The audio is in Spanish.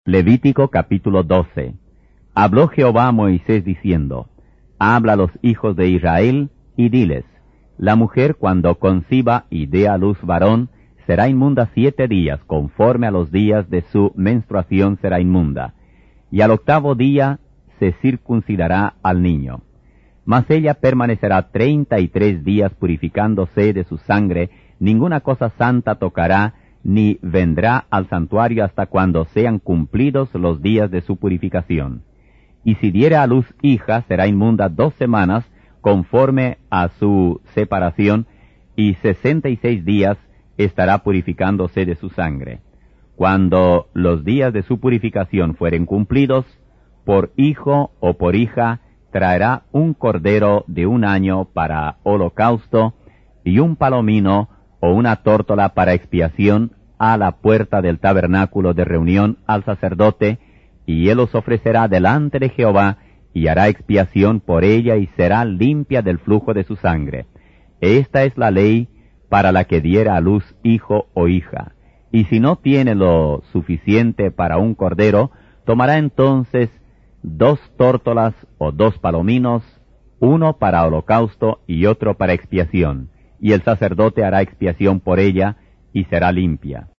Levítico capítulo 12. Habló Jehová a Moisés diciendo, Habla a los hijos de Israel, y diles, La mujer cuando conciba y dé a luz varón, será inmunda 7 días, conforme a los días de su menstruación será inmunda, y al 8º día se circuncidará al niño. Mas ella permanecerá 33 días purificándose de su sangre, ninguna cosa santa tocará, ni vendrá al santuario hasta cuando sean cumplidos los días de su purificación. Y si diere a luz hija, será inmunda 2 semanas, conforme a su separación, y 66 días estará purificándose de su sangre. Cuando los días de su purificación fueren cumplidos, por hijo o por hija, traerá un cordero de 1 año para holocausto, y un palomino o una tórtola para expiación a la puerta del tabernáculo de reunión al sacerdote, y él los ofrecerá delante de Jehová, y hará expiación por ella, y será limpia del flujo de su sangre. Esta es la ley para la que diera a luz hijo o hija. Y si no tiene lo suficiente para un cordero, tomará entonces 2 tórtolas o 2 palominos, uno para holocausto y otro para expiación, y el sacerdote hará expiación por ella, y será limpia.